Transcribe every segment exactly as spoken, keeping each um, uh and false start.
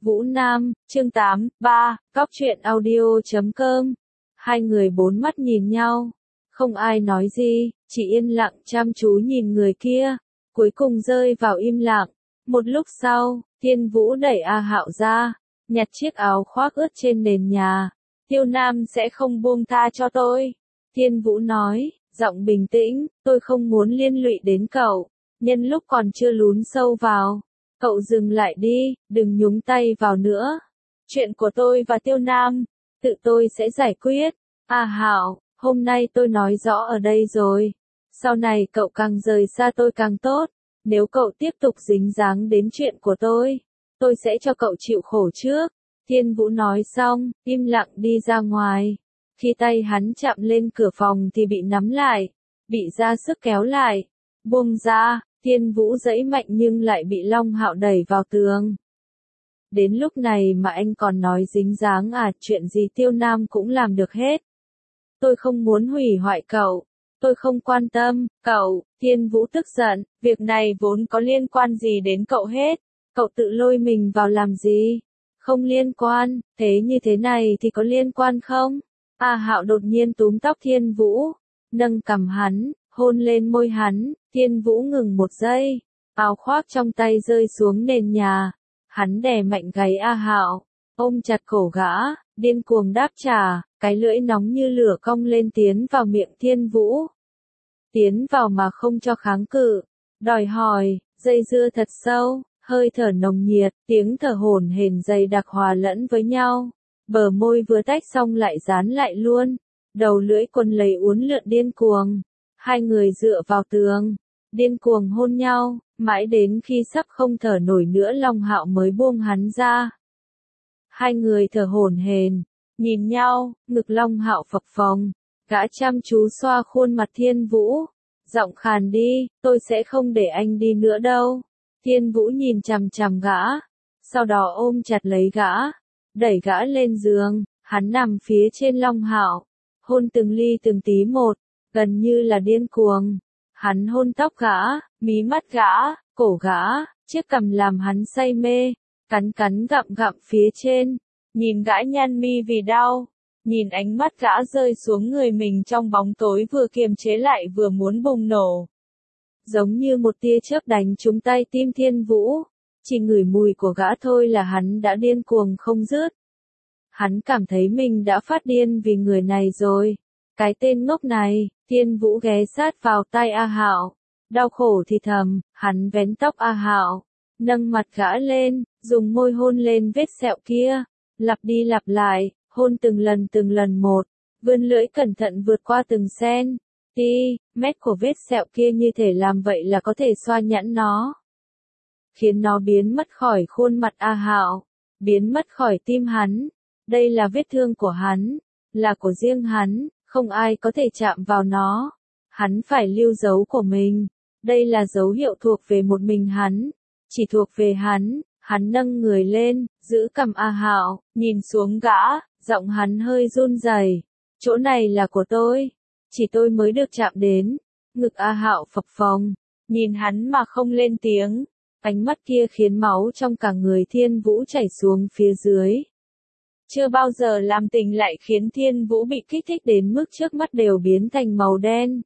Vũ Nam, chương tám, ba, cóc truyện audio chấm com. Hai người bốn mắt nhìn nhau. Không ai nói gì, chỉ yên lặng chăm chú nhìn người kia. Cuối cùng rơi vào im lặng. Một lúc sau, Thiên Vũ đẩy A Hạo ra, nhặt chiếc áo khoác ướt trên nền nhà. Tiêu Nam sẽ không buông tha cho tôi. Thiên Vũ nói, giọng bình tĩnh, tôi không muốn liên lụy đến cậu. Nhân lúc còn chưa lún sâu vào. Cậu dừng lại đi, đừng nhúng tay vào nữa. Chuyện của tôi và Tiêu Nam, tự tôi sẽ giải quyết. A Hạo, hôm nay tôi nói rõ ở đây rồi. Sau này cậu càng rời xa tôi càng tốt. Nếu cậu tiếp tục dính dáng đến chuyện của tôi, tôi sẽ cho cậu chịu khổ trước. Thiên Vũ nói xong, im lặng đi ra ngoài. Khi tay hắn chạm lên cửa phòng thì bị nắm lại, bị ra sức kéo lại. Buông ra, Thiên Vũ giãy mạnh nhưng lại bị Long Hạo đẩy vào tường. Đến lúc này mà anh còn nói dính dáng à, chuyện gì Tiêu Nam cũng làm được hết. Tôi không muốn hủy hoại cậu. Tôi không quan tâm, cậu. Thiên Vũ tức giận, việc này vốn có liên quan gì đến cậu hết. Cậu tự lôi mình vào làm gì? Không liên quan, thế như thế này thì có liên quan không? A Hạo đột nhiên túm tóc Thiên Vũ, nâng cằm hắn, hôn lên môi hắn. Thiên Vũ ngừng một giây, áo khoác trong tay rơi xuống nền nhà. Hắn đè mạnh gáy A Hạo, ôm chặt cổ gã, điên cuồng đáp trả, cái lưỡi nóng như lửa cong lên tiến vào miệng Thiên Vũ. Tiến vào mà không cho kháng cự, đòi hỏi, dây dưa thật sâu, hơi thở nồng nhiệt, tiếng thở hổn hển dày đặc hòa lẫn với nhau. Bờ môi vừa tách xong lại dán lại luôn, đầu lưỡi quấn lấy uốn lượn điên cuồng. Hai người dựa vào tường, điên cuồng hôn nhau, mãi đến khi sắp không thở nổi nữa Long Hạo mới buông hắn ra. Hai người thở hổn hển, nhìn nhau, ngực Long Hạo phập phồng, gã chăm chú xoa khuôn mặt Thiên Vũ, giọng khàn đi, tôi sẽ không để anh đi nữa đâu. Thiên Vũ nhìn chằm chằm gã, sau đó ôm chặt lấy gã, đẩy gã lên giường, hắn nằm phía trên Long Hạo, hôn từng ly từng tí một, gần như là điên cuồng. Hắn hôn tóc gã, mí mắt gã, cổ gã, chiếc cằm làm hắn say mê, cắn cắn gặm gặm phía trên, nhìn gã nhăn mi vì đau, nhìn ánh mắt gã rơi xuống người mình trong bóng tối vừa kiềm chế lại vừa muốn bùng nổ. Giống như một tia chớp đánh trúng tay tim Thiên Vũ, chỉ ngửi mùi của gã thôi là hắn đã điên cuồng không dứt. Hắn cảm thấy mình đã phát điên vì người này rồi. Cái tên ngốc này. Thiên Vũ ghé sát vào tai A Hạo, đau khổ thì thầm, hắn vén tóc A Hạo, nâng mặt gã lên, dùng môi hôn lên vết sẹo kia, lặp đi lặp lại, hôn từng lần từng lần một, vươn lưỡi cẩn thận vượt qua từng sen, ti, mét của vết sẹo kia như thể làm vậy là có thể xoa nhẵn nó, khiến nó biến mất khỏi khuôn mặt A Hạo, biến mất khỏi tim hắn. Đây là vết thương của hắn, là của riêng hắn. Không ai có thể chạm vào nó. Hắn phải lưu dấu của mình. Đây là dấu hiệu thuộc về một mình hắn. Chỉ thuộc về hắn. Hắn nâng người lên, giữ cằm A Hạo, nhìn xuống gã, giọng hắn hơi run rẩy. Chỗ này là của tôi. Chỉ tôi mới được chạm đến. Ngực A Hạo phập phồng. Nhìn hắn mà không lên tiếng. Ánh mắt kia khiến máu trong cả người Thiên Vũ chảy xuống phía dưới. Chưa bao giờ làm tình lại khiến Thiên Vũ bị kích thích đến mức trước mắt đều biến thành màu đen.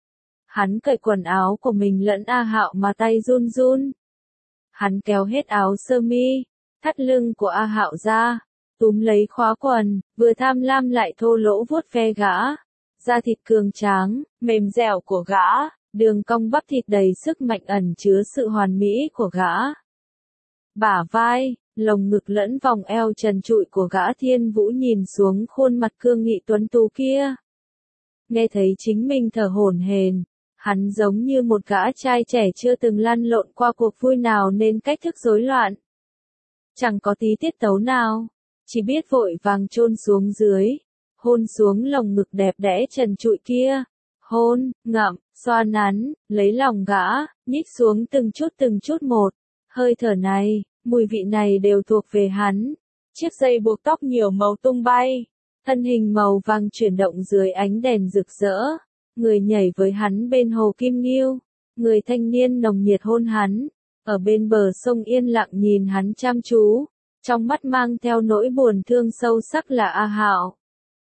Hắn cởi quần áo của mình lẫn A Hạo mà tay run run. Hắn kéo hết áo sơ mi, thắt lưng của A Hạo ra, túm lấy khóa quần, vừa tham lam lại thô lỗ vuốt ve gã. Da thịt cường tráng, mềm dẻo của gã, đường cong bắp thịt đầy sức mạnh ẩn chứa sự hoàn mỹ của gã. Bả vai, lồng ngực lẫn vòng eo trần trụi của gã. Thiên Vũ nhìn xuống khuôn mặt cương nghị tuấn tú kia. Nghe thấy chính mình thở hổn hển, hắn giống như một gã trai trẻ chưa từng lăn lộn qua cuộc vui nào nên cách thức rối loạn. Chẳng có tí tiết tấu nào, chỉ biết vội vàng chôn xuống dưới, hôn xuống lồng ngực đẹp đẽ trần trụi kia. Hôn, ngậm, xoa nắn, lấy lòng gã, nhích xuống từng chút từng chút một. Hơi thở này, mùi vị này đều thuộc về hắn. Chiếc dây buộc tóc nhiều màu tung bay, thân hình màu vàng chuyển động dưới ánh đèn rực rỡ. Người nhảy với hắn bên hồ Kim Nghiêu, người thanh niên nồng nhiệt hôn hắn, ở bên bờ sông yên lặng nhìn hắn chăm chú. trong mắt mang theo nỗi buồn thương sâu sắc là A Hạo.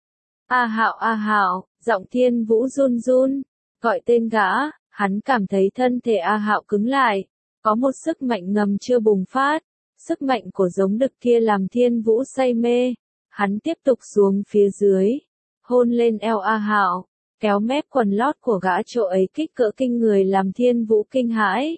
A Hạo A Hạo, giọng Thiên Vũ run run, gọi tên gã, hắn cảm thấy thân thể A Hạo cứng lại, có một sức mạnh ngầm chưa bùng phát, sức mạnh của giống đực kia làm Thiên Vũ say mê, hắn tiếp tục xuống phía dưới, hôn lên eo A Hạo, kéo mép quần lót của gã, chỗ ấy kích cỡ kinh người làm Thiên Vũ kinh hãi.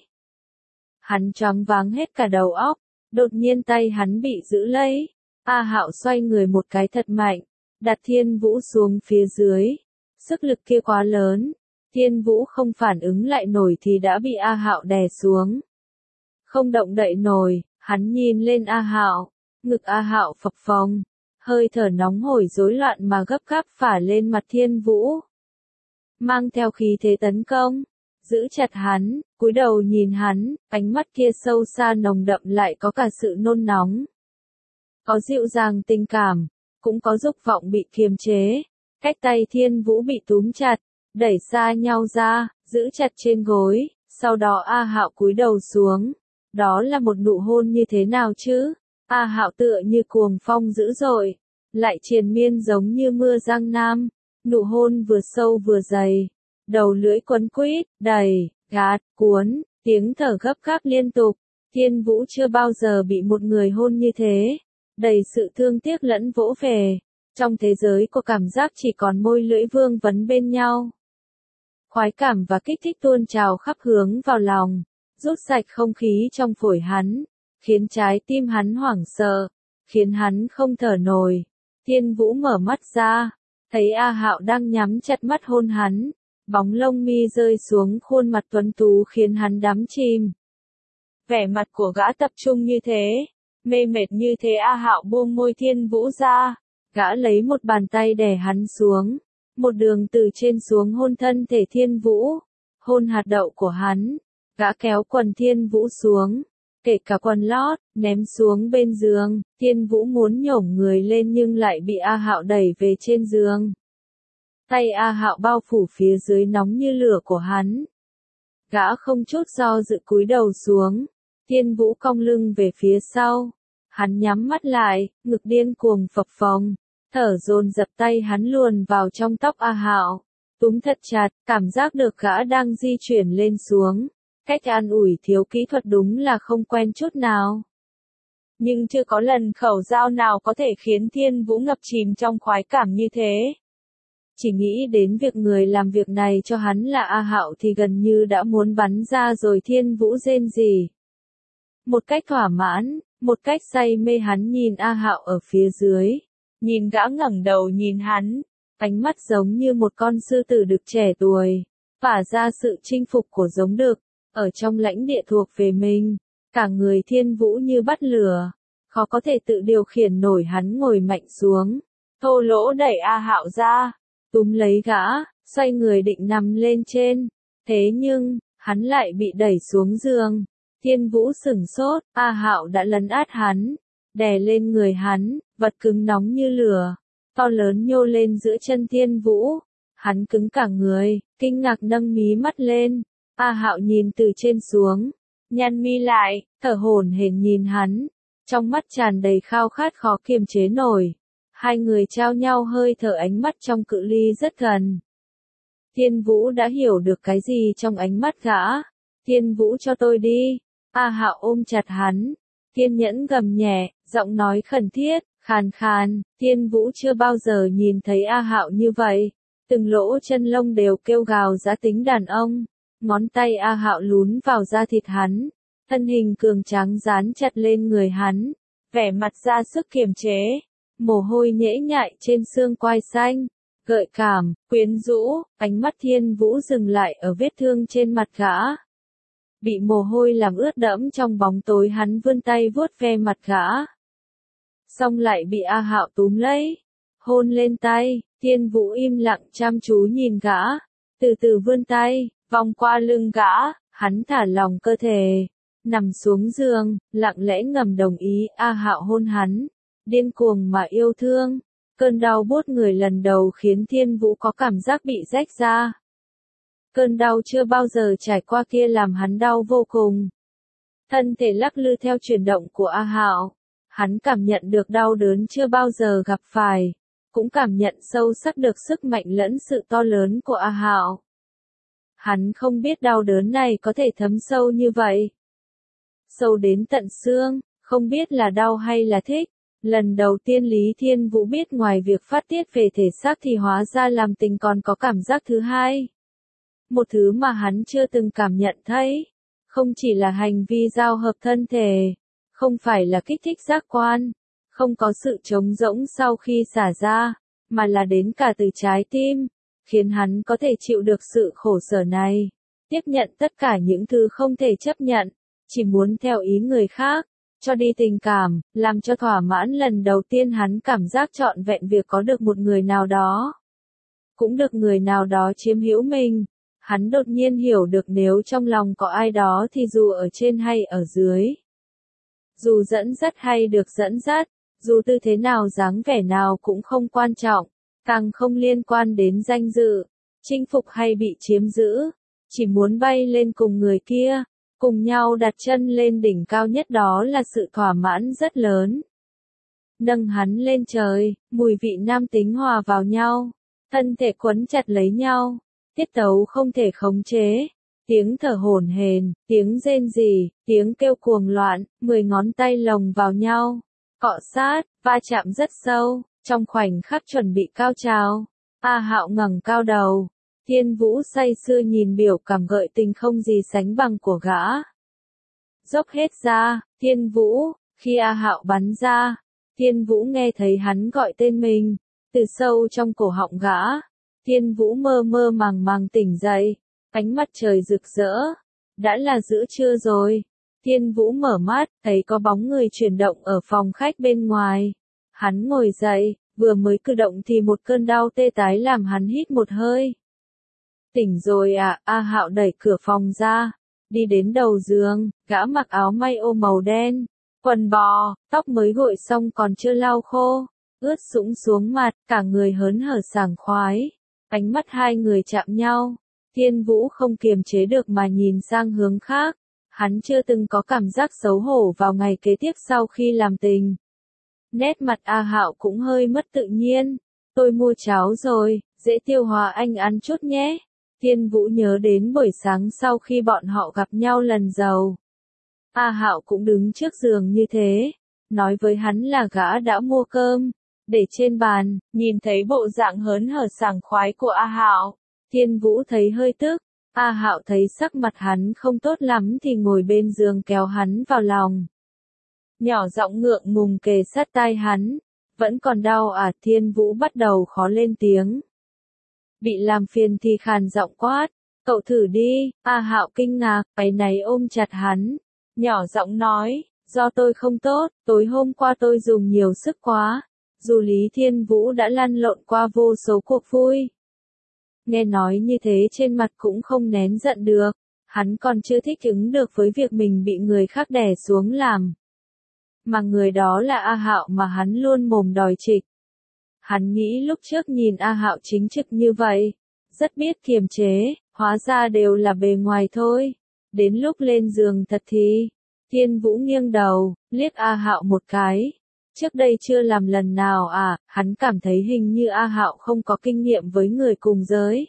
Hắn choáng váng hết cả đầu óc, đột nhiên tay hắn bị giữ lấy, A Hạo xoay người một cái thật mạnh, đặt Thiên Vũ xuống phía dưới, sức lực kia quá lớn, Thiên Vũ không phản ứng lại nổi thì đã bị A Hạo đè xuống. Không động đậy nổi, hắn nhìn lên A Hạo, ngực A Hạo phập phồng, hơi thở nóng hổi rối loạn mà gấp gáp phả lên mặt Thiên Vũ. Mang theo khí thế tấn công, giữ chặt hắn, cúi đầu nhìn hắn, ánh mắt kia sâu xa nồng đậm lại có cả sự nôn nóng. Có dịu dàng tình cảm, cũng có dục vọng bị kiềm chế. Cách tay Thiên Vũ bị túm chặt, đẩy xa nhau ra, giữ chặt trên gối, sau đó A Hạo cúi đầu xuống. Đó là một nụ hôn như thế nào chứ? A Hạo tựa như cuồng phong dữ dội, lại triền miên giống như mưa giang nam, nụ hôn vừa sâu vừa dày, đầu lưỡi quấn quýt, đẩy, gạt, cuốn, tiếng thở gấp gáp liên tục. Thiên Vũ chưa bao giờ bị một người hôn như thế, đầy sự thương tiếc lẫn vỗ về. Trong thế giới của cảm giác chỉ còn môi lưỡi vương vấn bên nhau. Khoái cảm và kích thích tuôn trào khắp hướng vào lòng, rút sạch không khí trong phổi hắn, khiến trái tim hắn hoảng sợ, khiến hắn không thở nổi. Thiên Vũ mở mắt ra, thấy A Hạo đang nhắm chặt mắt hôn hắn, bóng lông mi rơi xuống khuôn mặt tuấn tú khiến hắn đắm chìm. Vẻ mặt của gã tập trung như thế, mê mệt như thế. A Hạo buông môi Thiên Vũ ra, gã lấy một bàn tay đè hắn xuống, một đường từ trên xuống hôn thân thể Thiên Vũ, hôn hạt đậu của hắn, gã kéo quần Thiên Vũ xuống, kể cả quần lót, ném xuống bên giường. Thiên Vũ muốn nhổm người lên nhưng lại bị A Hạo đẩy về trên giường. Tay A Hạo bao phủ phía dưới nóng như lửa của hắn. Gã không chút do dự cúi đầu xuống, Thiên Vũ cong lưng về phía sau, hắn nhắm mắt lại, ngực điên cuồng phập phồng, thở dồn dập, tay hắn luồn vào trong tóc A Hạo, túm thật chặt, cảm giác được gã đang di chuyển lên xuống. Cách an ủi thiếu kỹ thuật đúng là không quen chút nào. Nhưng chưa có lần khẩu dao nào có thể khiến Thiên Vũ ngập chìm trong khoái cảm như thế. Chỉ nghĩ đến việc người làm việc này cho hắn là A Hạo thì gần như đã muốn bắn ra rồi. Thiên Vũ rên rỉ. Một cách thỏa mãn, một cách say mê hắn nhìn A Hạo ở phía dưới. Nhìn gã ngẩng đầu nhìn hắn, ánh mắt giống như một con sư tử đực trẻ tuổi, tỏa ra sự chinh phục của giống đực. Ở trong lãnh địa thuộc về mình, cả người Thiên Vũ như bắt lửa, khó có thể tự điều khiển nổi. Hắn ngồi mạnh xuống, thô lỗ đẩy A Hạo ra, túm lấy gã, xoay người định nằm lên trên. Thế nhưng, hắn lại bị đẩy xuống giường. Thiên Vũ sửng sốt, A Hạo đã lấn át hắn, đè lên người hắn, vật cứng nóng như lửa, to lớn nhô lên giữa chân Thiên Vũ. Hắn cứng cả người, kinh ngạc nâng mí mắt lên. A Hạo nhìn từ trên xuống, nhăn mi lại, thở hổn hển nhìn hắn, trong mắt tràn đầy khao khát khó kiềm chế nổi. Hai người trao nhau hơi thở, ánh mắt trong cự ly rất gần. Thiên Vũ đã hiểu được cái gì trong ánh mắt gã. Thiên Vũ cho tôi đi. A Hạo ôm chặt hắn, kiên nhẫn gầm nhẹ, giọng nói khẩn thiết, khàn khàn. Thiên Vũ chưa bao giờ nhìn thấy A Hạo như vậy, từng lỗ chân lông đều kêu gào giá tính đàn ông. Ngón tay A Hạo lún vào da thịt hắn, thân hình cường tráng dán chặt lên người hắn, vẻ mặt ra sức kiềm chế, mồ hôi nhễ nhại trên xương quai xanh, gợi cảm, quyến rũ. Ánh mắt Thiên Vũ dừng lại ở vết thương trên mặt gã. Bị mồ hôi làm ướt đẫm trong bóng tối, hắn vươn tay vuốt ve mặt gã. Xong lại bị A Hạo túm lấy, hôn lên tay. Thiên Vũ im lặng chăm chú nhìn gã, từ từ vươn tay, vòng qua lưng gã, hắn thả lỏng cơ thể, nằm xuống giường, lặng lẽ ngầm đồng ý. A Hạo hôn hắn, điên cuồng mà yêu thương. Cơn đau buốt người lần đầu khiến Thiên Vũ có cảm giác bị rách ra. Cơn đau chưa bao giờ trải qua kia làm hắn đau vô cùng. Thân thể lắc lư theo chuyển động của A Hạo, Hắn cảm nhận được đau đớn chưa bao giờ gặp phải, cũng cảm nhận sâu sắc được sức mạnh lẫn sự to lớn của A Hạo. Hắn không biết đau đớn này có thể thấm sâu như vậy. Sâu đến tận xương, không biết là đau hay là thích. Lần đầu tiên Lý Thiên Vũ biết ngoài việc phát tiết về thể xác thì hóa ra làm tình còn có cảm giác thứ hai. Một thứ mà hắn chưa từng cảm nhận thấy. Không chỉ là hành vi giao hợp thân thể, không phải là kích thích giác quan, không có sự trống rỗng sau khi xả ra, mà là đến cả từ trái tim, khiến hắn có thể chịu được sự khổ sở này, tiếp nhận tất cả những thứ không thể chấp nhận, chỉ muốn theo ý người khác, cho đi tình cảm, làm cho thỏa mãn. Lần đầu tiên hắn cảm giác trọn vẹn việc có được một người nào đó, cũng được người nào đó chiếm hữu mình. Hắn đột nhiên hiểu được nếu trong lòng có ai đó thì dù ở trên hay ở dưới, dù dẫn dắt hay được dẫn dắt, dù tư thế nào dáng vẻ nào cũng không quan trọng, càng không liên quan đến danh dự, chinh phục hay bị chiếm giữ, chỉ muốn bay lên cùng người kia, cùng nhau đặt chân lên đỉnh cao nhất, đó là sự thỏa mãn rất lớn. Nâng hắn lên trời, mùi vị nam tính hòa vào nhau, thân thể quấn chặt lấy nhau, tiết tấu không thể khống chế. Tiếng thở hổn hển, tiếng rên rỉ, tiếng kêu cuồng loạn, mười ngón tay lồng vào nhau, cọ sát, va chạm rất sâu, trong khoảnh khắc chuẩn bị cao trào. A Hạo ngẩng cao đầu, Thiên Vũ say sưa nhìn biểu cảm gợi tình không gì sánh bằng của gã. Dốc hết ra, Thiên Vũ, khi A Hạo bắn ra, Thiên Vũ nghe thấy hắn gọi tên mình, từ sâu trong cổ họng gã. Thiên Vũ mơ mơ màng màng tỉnh dậy. Ánh mặt trời rực rỡ, đã là giữa trưa rồi. Thiên Vũ mở mắt, thấy có bóng người chuyển động ở phòng khách bên ngoài. Hắn ngồi dậy, vừa mới cử động thì một cơn đau tê tái làm hắn hít một hơi. Tỉnh rồi à? A Hạo đẩy cửa phòng ra, đi đến đầu giường, gã mặc áo may ô màu đen, quần bò, tóc mới gội xong còn chưa lau khô, ướt sũng xuống mặt, cả người hớn hở sảng khoái. Ánh mắt hai người chạm nhau. Thiên Vũ không kiềm chế được mà nhìn sang hướng khác, hắn chưa từng có cảm giác xấu hổ vào ngày kế tiếp sau khi làm tình. Nét mặt A Hạo cũng hơi mất tự nhiên, tôi mua cháo rồi, dễ tiêu hóa, anh ăn chút nhé. Thiên Vũ nhớ đến buổi sáng sau khi bọn họ gặp nhau lần đầu. A Hạo cũng đứng trước giường như thế, nói với hắn là gã đã mua cơm, để trên bàn, nhìn thấy bộ dạng hớn hở sảng khoái của A Hạo. Thiên Vũ thấy hơi tức, A Hạo thấy sắc mặt hắn không tốt lắm thì ngồi bên giường kéo hắn vào lòng. Nhỏ giọng ngượng ngùng kề sát tai hắn, vẫn còn đau à? Thiên Vũ bắt đầu khó lên tiếng. Bị làm phiền thì khàn giọng quát, cậu thử đi. A Hạo kinh ngạc, áy náy ôm chặt hắn, nhỏ giọng nói, do tôi không tốt, tối hôm qua tôi dùng nhiều sức quá, dù Lý Thiên Vũ đã lăn lộn qua vô số cuộc vui. Nghe nói như thế trên mặt cũng không nén giận được, hắn còn chưa thích ứng được với việc mình bị người khác đè xuống làm. Mà người đó là A Hạo mà hắn luôn mồm đòi trịch. Hắn nghĩ lúc trước nhìn A Hạo chính trực như vậy, rất biết kiềm chế, hóa ra đều là bề ngoài thôi. Đến lúc lên giường thật thì, Thiên Vũ nghiêng đầu, liếc A Hạo một cái. Trước đây chưa làm lần nào à? Hắn cảm thấy hình như A Hạo không có kinh nghiệm với người cùng giới.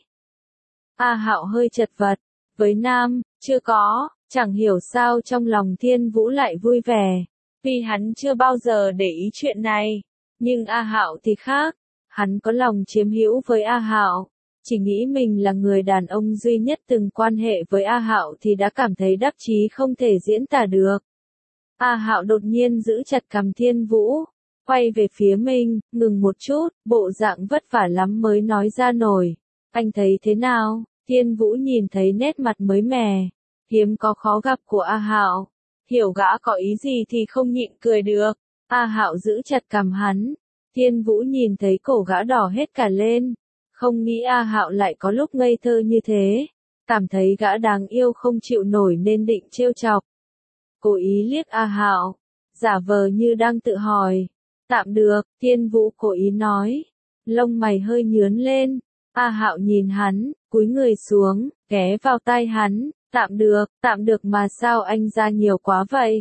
A Hạo hơi chật vật, với nam, chưa có, chẳng hiểu sao trong lòng Thiên Vũ lại vui vẻ, vì hắn chưa bao giờ để ý chuyện này. Nhưng A Hạo thì khác, hắn có lòng chiếm hữu với A Hạo, chỉ nghĩ mình là người đàn ông duy nhất từng quan hệ với A Hạo thì đã cảm thấy đắc chí không thể diễn tả được. A Hạo đột nhiên giữ chặt cằm Thiên Vũ, quay về phía mình, ngừng một chút, bộ dạng vất vả lắm mới nói ra nổi. Anh thấy thế nào? Thiên Vũ nhìn thấy nét mặt mới mẻ, hiếm có khó gặp của A Hạo, hiểu gã có ý gì thì không nhịn cười được. A Hạo giữ chặt cằm hắn, Thiên Vũ nhìn thấy cổ gã đỏ hết cả lên, không nghĩ A Hạo lại có lúc ngây thơ như thế, cảm thấy gã đáng yêu không chịu nổi nên định trêu chọc. Cố ý liếc A Hạo, giả vờ như đang tự hỏi. Tạm được, Thiên Vũ cố ý nói. Lông mày hơi nhướn lên, A Hạo nhìn hắn, cúi người xuống, ghé vào tai hắn. Tạm được, tạm được mà sao anh ra nhiều quá vậy?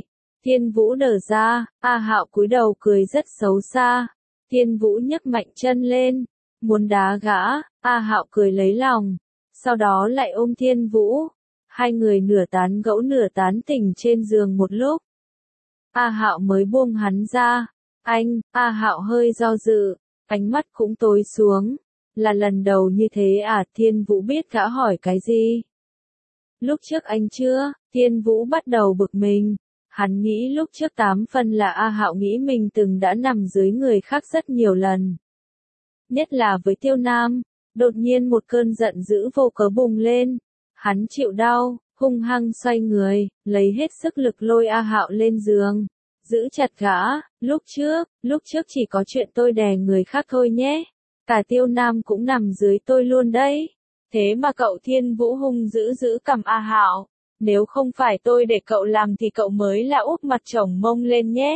Thiên Vũ đờ ra, A Hạo cúi đầu cười rất xấu xa. Thiên Vũ nhấc mạnh chân lên, muốn đá gã, A Hạo cười lấy lòng, sau đó lại ôm Thiên Vũ. Hai người nửa tán gẫu nửa tán tỉnh trên giường một lúc. A Hạo mới buông hắn ra. Anh, A Hạo hơi do dự, ánh mắt cũng tối xuống. Là lần đầu như thế à? Thiên Vũ biết gã hỏi cái gì. Lúc trước anh chưa? Thiên Vũ bắt đầu bực mình. Hắn nghĩ lúc trước tám phần là A Hạo nghĩ mình từng đã nằm dưới người khác rất nhiều lần. Nhất là với Tiêu Nam, đột nhiên một cơn giận dữ vô cớ bùng lên. Hắn chịu đau, hung hăng xoay người, lấy hết sức lực lôi A Hạo lên giường. Giữ chặt gã, lúc trước, lúc trước chỉ có chuyện tôi đè người khác thôi nhé. Cả Tiêu Nam cũng nằm dưới tôi luôn đấy. Thế mà cậu Thiên Vũ hung dữ giữ cầm A Hạo. Nếu không phải tôi để cậu làm thì cậu mới là úp mặt chồng mông lên nhé.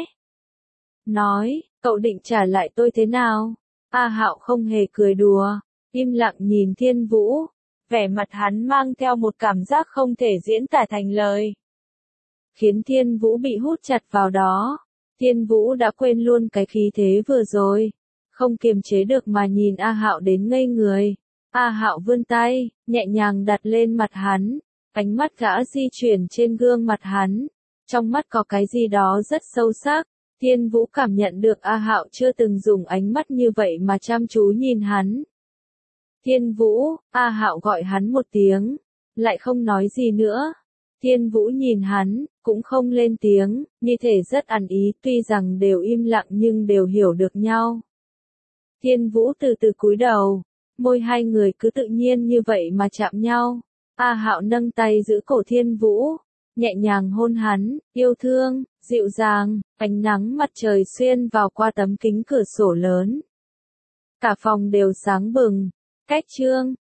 Nói, cậu định trả lại tôi thế nào? A Hạo không hề cười đùa, im lặng nhìn Thiên Vũ. Vẻ mặt hắn mang theo một cảm giác không thể diễn tả thành lời. Khiến Thiên Vũ bị hút chặt vào đó. Thiên Vũ đã quên luôn cái khí thế vừa rồi. Không kiềm chế được mà nhìn A Hạo đến ngây người. A Hạo vươn tay, nhẹ nhàng đặt lên mặt hắn. Ánh mắt gã di chuyển trên gương mặt hắn. Trong mắt có cái gì đó rất sâu sắc. Thiên Vũ cảm nhận được A Hạo chưa từng dùng ánh mắt như vậy mà chăm chú nhìn hắn. Thiên Vũ, A Hạo gọi hắn một tiếng, lại không nói gì nữa. Thiên Vũ nhìn hắn, cũng không lên tiếng, như thể rất ăn ý, tuy rằng đều im lặng nhưng đều hiểu được nhau. Thiên Vũ từ từ cúi đầu, môi hai người cứ tự nhiên như vậy mà chạm nhau. A Hạo nâng tay giữ cổ Thiên Vũ, nhẹ nhàng hôn hắn, yêu thương, dịu dàng, ánh nắng mặt trời xuyên vào qua tấm kính cửa sổ lớn. Cả phòng đều sáng bừng. Cách chương